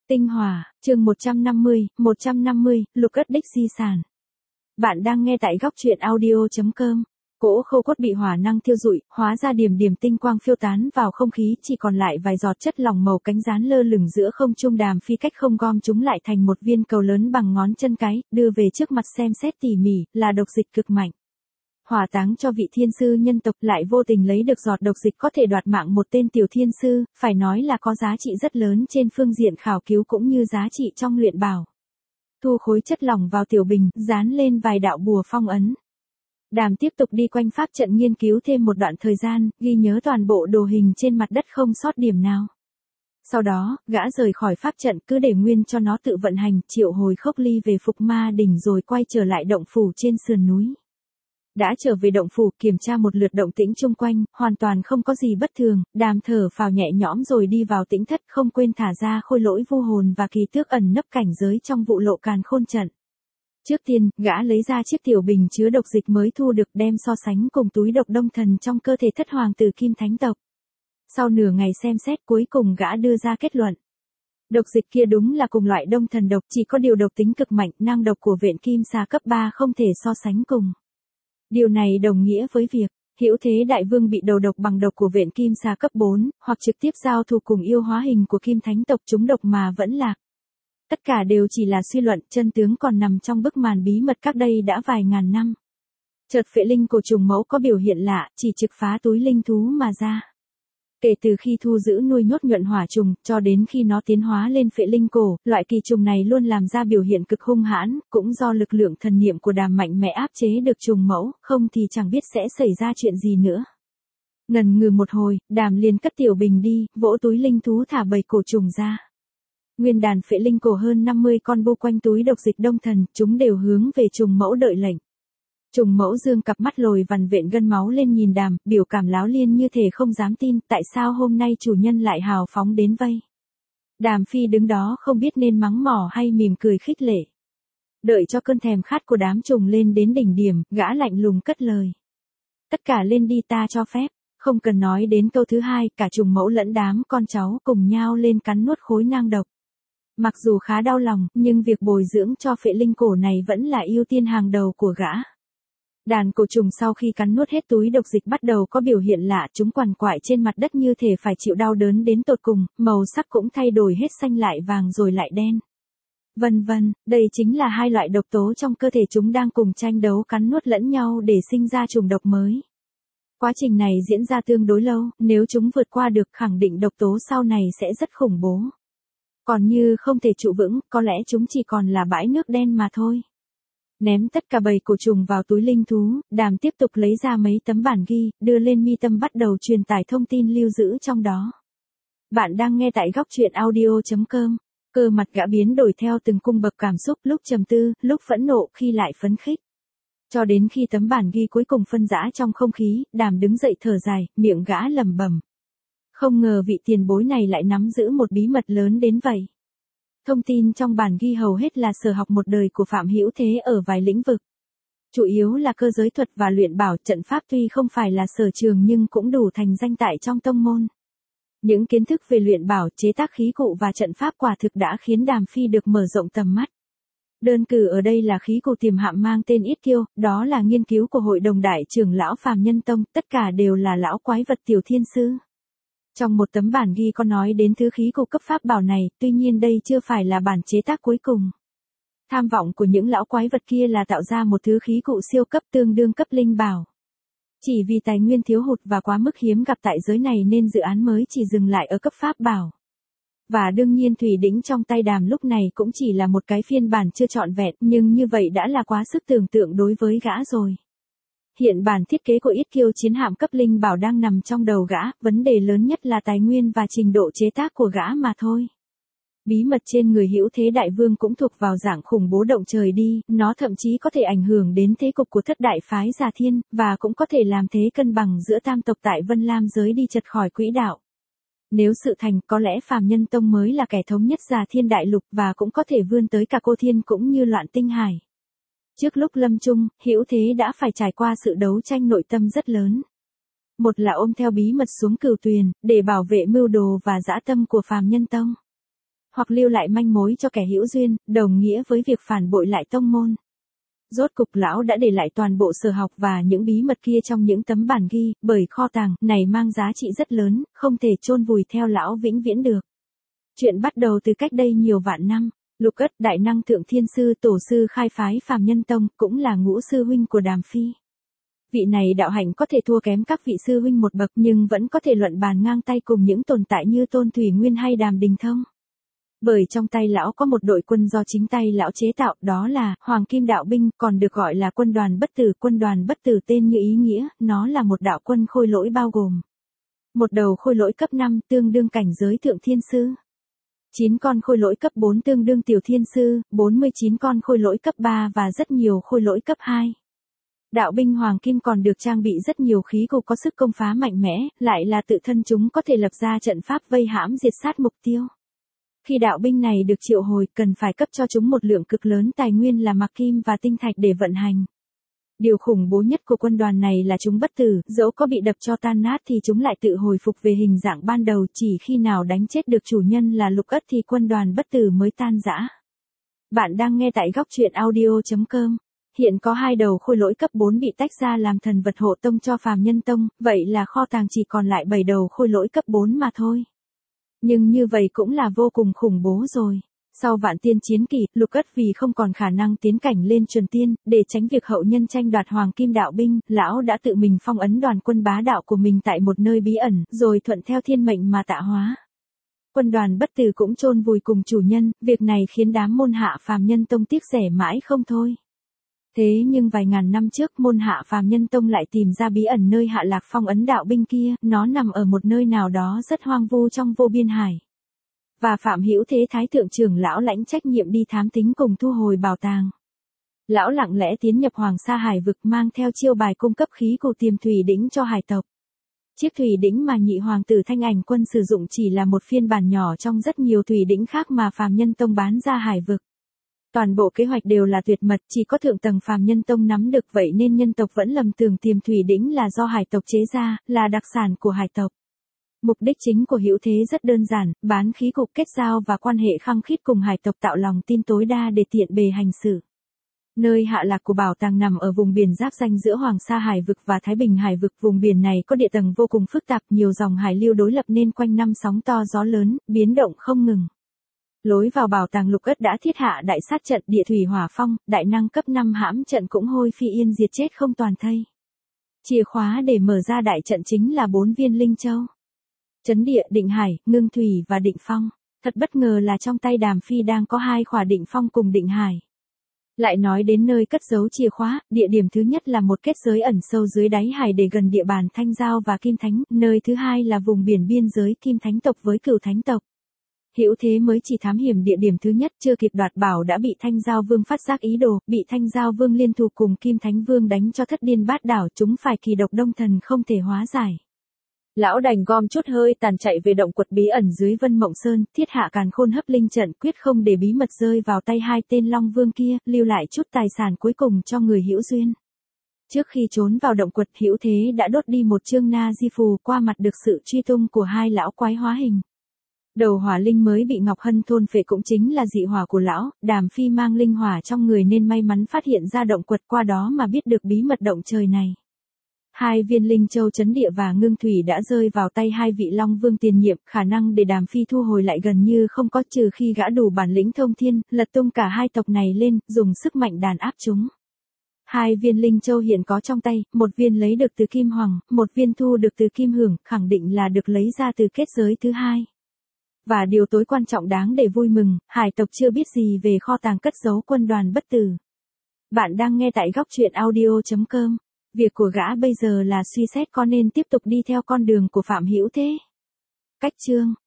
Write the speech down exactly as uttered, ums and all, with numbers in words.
Tinh Hòa, chương một trăm năm mươi, một trăm năm mươi, lục ất đích di sản. Bạn đang nghe tại góc truyện audio chấm com. Cỗ khô cốt bị hỏa năng thiêu rụi, hóa ra điểm điểm tinh quang phiêu tán vào không khí, chỉ còn lại vài giọt chất lỏng màu cánh gián lơ lửng giữa không trung. Đàm Phi cách không gom chúng lại thành một viên cầu lớn bằng ngón chân cái, đưa về trước mặt xem xét tỉ mỉ, là độc dịch cực mạnh. Hỏa táng cho vị thiên sư nhân tộc, lại vô tình lấy được giọt độc dịch có thể đoạt mạng một tên tiểu thiên sư, phải nói là có giá trị rất lớn trên phương diện khảo cứu cũng như giá trị trong luyện bảo. Thu khối chất lỏng vào tiểu bình, dán lên vài đạo bùa phong ấn. Đàm tiếp tục đi quanh pháp trận nghiên cứu thêm một đoạn thời gian, ghi nhớ toàn bộ đồ hình trên mặt đất không sót điểm nào. Sau đó, gã rời khỏi pháp trận, cứ để nguyên cho nó tự vận hành, triệu hồi Khốc Ly về Phục Ma đỉnh rồi quay trở lại động phủ trên sườn núi. Đã trở về động phủ, kiểm tra một lượt động tĩnh chung quanh, hoàn toàn không có gì bất thường. Đàm thở phào nhẹ nhõm rồi đi vào tĩnh thất, không quên thả ra khôi lỗi vu hồn và kỳ tước ẩn nấp cảnh giới trong vụ lộ càn khôn trận. Trước tiên, gã lấy ra chiếc tiểu bình chứa độc dịch mới thu được, đem so sánh cùng túi độc đông thần trong cơ thể thất hoàng tử Kim Thánh tộc. Sau nửa ngày xem xét, cuối cùng gã đưa ra kết luận. Độc dịch kia đúng là cùng loại đông thần độc, chỉ có điều độc tính cực mạnh, năng độc của Vện Kim Xà cấp ba không thể so sánh cùng. Điều này đồng nghĩa với việc, Hữu Thế Đại Vương bị đầu độc bằng độc của Vện Kim Xà cấp bốn, hoặc trực tiếp giao thủ cùng yêu hóa hình của Kim Thánh tộc trúng độc mà vẫn lạc. Tất cả đều chỉ là suy luận, chân tướng còn nằm trong bức màn bí mật cách đây đã vài ngàn năm. Chợt phệ linh cổ trùng mẫu có biểu hiện lạ, chỉ trực phá túi linh thú mà ra. Kể từ khi thu giữ nuôi nhốt nhuận hỏa trùng, cho đến khi nó tiến hóa lên phệ linh cổ, loại kỳ trùng này luôn làm ra biểu hiện cực hung hãn, cũng do lực lượng thần niệm của Đàm mạnh mẽ áp chế được trùng mẫu, không thì chẳng biết sẽ xảy ra chuyện gì nữa. Ngần ngừ một hồi, Đàm liền cất tiểu bình đi, vỗ túi linh thú thả bầy cổ trùng ra. Nguyên đàn phệ linh cổ hơn năm mươi con bu quanh túi độc dịch đông thần, chúng đều hướng về trùng mẫu đợi lệnh. Trùng mẫu dương cặp mắt lồi vằn vện gân máu lên nhìn Đàm, biểu cảm láo liên như thể không dám tin, tại sao hôm nay chủ nhân lại hào phóng đến vây. Đàm Phi đứng đó không biết nên mắng mỏ hay mỉm cười khích lệ. Đợi cho cơn thèm khát của đám trùng lên đến đỉnh điểm, gã lạnh lùng cất lời. Tất cả lên đi, ta cho phép. Không cần nói đến câu thứ hai, cả trùng mẫu lẫn đám con cháu cùng nhau lên cắn nuốt khối nang độc. Mặc dù khá đau lòng, nhưng việc bồi dưỡng cho phệ linh cổ này vẫn là ưu tiên hàng đầu của gã. Đàn cổ trùng sau khi cắn nuốt hết túi độc dịch bắt đầu có biểu hiện lạ, chúng quằn quại trên mặt đất như thể phải chịu đau đớn đến tột cùng, màu sắc cũng thay đổi hết xanh lại vàng rồi lại đen. Vân vân, đây chính là hai loại độc tố trong cơ thể chúng đang cùng tranh đấu cắn nuốt lẫn nhau để sinh ra trùng độc mới. Quá trình này diễn ra tương đối lâu, nếu chúng vượt qua được khẳng định độc tố sau này sẽ rất khủng bố. Còn như không thể trụ vững, có lẽ chúng chỉ còn là bãi nước đen mà thôi. Ném tất cả bầy cổ trùng vào túi linh thú, Đàm tiếp tục lấy ra mấy tấm bản ghi, đưa lên mi tâm bắt đầu truyền tải thông tin lưu giữ trong đó. Bạn đang nghe tại góc truyện audio chấm com. Cơ mặt gã biến đổi theo từng cung bậc cảm xúc, lúc trầm tư, lúc phẫn nộ, khi lại phấn khích. Cho đến khi tấm bản ghi cuối cùng phân rã trong không khí, Đàm đứng dậy thở dài, miệng gã lẩm bẩm. Không ngờ vị tiền bối này lại nắm giữ một bí mật lớn đến vậy. Thông tin trong bản ghi hầu hết là sở học một đời của Phạm Hữu Thế ở vài lĩnh vực. Chủ yếu là cơ giới thuật và luyện bảo, trận pháp tuy không phải là sở trường nhưng cũng đủ thành danh tại trong tông môn. Những kiến thức về luyện bảo, chế tác khí cụ và trận pháp quả thực đã khiến Đàm Phi được mở rộng tầm mắt. Đơn cử ở đây là khí cụ tiềm hạm mang tên Yết Kiêu, đó là nghiên cứu của Hội đồng Đại trưởng lão Phàm Nhân Tông, tất cả đều là lão quái vật tiểu thiên sư. Trong một tấm bản ghi có nói đến thứ khí cụ cấp pháp bảo này, tuy nhiên đây chưa phải là bản chế tác cuối cùng. Tham vọng của những lão quái vật kia là tạo ra một thứ khí cụ siêu cấp tương đương cấp linh bảo. Chỉ vì tài nguyên thiếu hụt và quá mức hiếm gặp tại giới này nên dự án mới chỉ dừng lại ở cấp pháp bảo. Và đương nhiên thủy đỉnh trong tay Đàm lúc này cũng chỉ là một cái phiên bản chưa trọn vẹn, nhưng như vậy đã là quá sức tưởng tượng đối với gã rồi. Hiện bản thiết kế của Yết Kiêu chiến hạm cấp linh bảo đang nằm trong đầu gã, vấn đề lớn nhất là tài nguyên và trình độ chế tác của gã mà thôi. Bí mật trên người Hữu Thế Đại Vương cũng thuộc vào dạng khủng bố động trời đi, nó thậm chí có thể ảnh hưởng đến thế cục của thất đại phái Già Thiên, và cũng có thể làm thế cân bằng giữa tam tộc tại Vân Lam giới đi chật khỏi quỹ đạo. Nếu sự thành, có lẽ Phàm Nhân Tông mới là kẻ thống nhất Già Thiên đại lục và cũng có thể vươn tới cả Cô Thiên cũng như Loạn Tinh Hải. Trước lúc lâm chung, Hữu Thế đã phải trải qua sự đấu tranh nội tâm rất lớn. Một là ôm theo bí mật xuống Cửu Tuyền, để bảo vệ mưu đồ và dã tâm của Phàm Nhân Tông. hoặc lưu lại manh mối cho kẻ hữu duyên, đồng nghĩa với việc phản bội lại tông môn. Rốt cục lão đã để lại toàn bộ sở học và những bí mật kia trong những tấm bản ghi, bởi kho tàng này mang giá trị rất lớn, không thể chôn vùi theo lão vĩnh viễn được. Chuyện bắt đầu từ cách đây nhiều vạn năm. Lục Ất, đại năng thượng thiên sư tổ sư khai phái Phàm Nhân Tông, cũng là ngũ sư huynh của Đàm Phi. Vị này đạo hạnh có thể thua kém các vị sư huynh một bậc nhưng vẫn có thể luận bàn ngang tay cùng những tồn tại như Tôn Thủy Nguyên hay Đàm Đình Thông. Bởi trong tay lão có một đội quân do chính tay lão chế tạo, đó là Hoàng Kim Đạo Binh, còn được gọi là quân đoàn bất tử. Quân đoàn bất tử tên như ý nghĩa, nó là một đạo quân khôi lỗi bao gồm một đầu khôi lỗi cấp năm tương đương cảnh giới thượng thiên sư, chín con khôi lỗi cấp bốn tương đương tiểu thiên sư, bốn mươi chín con khôi lỗi cấp ba và rất nhiều khôi lỗi cấp hai. Đạo binh Hoàng Kim còn được trang bị rất nhiều khí cụ có sức công phá mạnh mẽ, lại là tự thân chúng có thể lập ra trận pháp vây hãm diệt sát mục tiêu. Khi đạo binh này được triệu hồi, cần phải cấp cho chúng một lượng cực lớn tài nguyên là mạc kim và tinh thạch để vận hành. Điều khủng bố nhất của quân đoàn này là chúng bất tử, dẫu có bị đập cho tan nát thì chúng lại tự hồi phục về hình dạng ban đầu, chỉ khi nào đánh chết được chủ nhân là Lục Ất thì quân đoàn bất tử mới tan rã. Bạn đang nghe tại góc truyện audio chấm com. Hiện có hai đầu khôi lỗi cấp bốn bị tách ra làm thần vật hộ tông cho Phàm Nhân Tông, vậy là kho tàng chỉ còn lại bảy đầu khôi lỗi cấp bốn mà thôi. Nhưng như vậy cũng là vô cùng khủng bố rồi. Sau vạn tiên chiến kỷ, Lục Ất vì không còn khả năng tiến cảnh lên chuẩn tiên, để tránh việc hậu nhân tranh đoạt Hoàng Kim Đạo Binh, lão đã tự mình phong ấn đoàn quân bá đạo của mình tại một nơi bí ẩn, rồi thuận theo thiên mệnh mà tạ hóa. Quân đoàn bất tử cũng chôn vùi cùng chủ nhân, việc này khiến đám môn hạ Phàm Nhân Tông tiếc rẻ mãi không thôi. Thế nhưng vài ngàn năm trước môn hạ Phàm Nhân Tông lại tìm ra bí ẩn nơi hạ lạc phong ấn đạo binh kia, nó nằm ở một nơi nào đó rất hoang vu trong vô biên hải. Và Phạm Hữu Thế Thái Thượng trưởng lão lãnh trách nhiệm đi thám tính cùng thu hồi bảo tàng. Lão lặng lẽ tiến nhập Hoàng Sa Hải vực mang theo chiêu bài cung cấp khí cụ tiềm thủy đỉnh cho hải tộc. Chiếc thủy đỉnh mà nhị hoàng tử Thanh Ảnh Quân sử dụng chỉ là một phiên bản nhỏ trong rất nhiều thủy đỉnh khác mà Phàm Nhân Tông bán ra hải vực. Toàn bộ kế hoạch đều là tuyệt mật, chỉ có thượng tầng Phàm Nhân Tông nắm được, vậy nên nhân tộc vẫn lầm tưởng tiềm thủy đỉnh là do hải tộc chế ra, là đặc sản của hải tộc. Mục đích chính của Hữu Thế rất đơn giản, bán khí cụ kết giao và quan hệ khăng khít cùng hải tộc tạo lòng tin tối đa để tiện bề hành xử. Nơi hạ lạc của bảo tàng nằm ở vùng biển giáp ranh giữa Hoàng Sa Hải vực và Thái Bình Hải vực. Vùng biển này có địa tầng vô cùng phức tạp, nhiều dòng hải lưu đối lập nên quanh năm sóng to gió lớn, biến động không ngừng. Lối vào bảo tàng Lục Ất đã thiết hạ đại sát trận địa thủy hỏa phong, đại năng cấp năm hãm trận cũng hôi phi yên diệt chết không toàn thây. Chìa khóa để mở ra đại trận chính là bốn viên linh châu. Chấn địa, định hải, ngưng thủy và định phong. Thật bất ngờ là trong tay Đàm Phi đang có hai khỏa định phong cùng định hải. Lại nói đến nơi cất giấu chìa khóa, địa điểm thứ nhất là một kết giới ẩn sâu dưới đáy hải để gần địa bàn Thanh Giao và Kim Thánh, nơi thứ hai là vùng biển biên giới Kim Thánh tộc với Cửu Thánh tộc. Hữu Thế mới chỉ thám hiểm địa điểm thứ nhất, chưa kịp đoạt bảo đã bị Thanh Giao Vương phát giác ý đồ, bị Thanh Giao Vương liên thủ cùng Kim Thánh Vương đánh cho thất điên bát đảo, chúng phải kỳ độc đông thần không thể hóa giải. Lão đành gom chút hơi tàn chạy về động quật bí ẩn dưới Vân Mộng Sơn, thiết hạ càn khôn hấp linh trận, quyết không để bí mật rơi vào tay hai tên Long Vương kia, lưu lại chút tài sản cuối cùng cho người hữu duyên. Trước khi trốn vào động quật, Hữu Thế đã đốt đi một chương na di phù qua mặt được sự truy tung của hai lão quái hóa hình. Đầu hỏa linh mới bị Ngọc Hân thôn phệ cũng chính là dị hỏa của lão, Đàm Phi mang linh hỏa trong người nên may mắn phát hiện ra động quật, qua đó mà biết được bí mật động trời này. Hai viên linh châu chấn địa và ngưng thủy đã rơi vào tay hai vị Long Vương tiền nhiệm, khả năng để Đàm Phi thu hồi lại gần như không có, trừ khi gã đủ bản lĩnh thông thiên, lật tung cả hai tộc này lên, dùng sức mạnh đàn áp chúng. Hai viên linh châu hiện có trong tay, một viên lấy được từ Kim Hoàng, một viên thu được từ Kim Hưởng, khẳng định là được lấy ra từ kết giới thứ hai. Và điều tối quan trọng đáng để vui mừng, hải tộc chưa biết gì về kho tàng cất giấu quân đoàn bất tử. Bạn đang nghe tại góc truyện audio chấm com. Việc của gã bây giờ là suy xét có nên tiếp tục đi theo con đường của Phạm Hữu Thế. Cách chương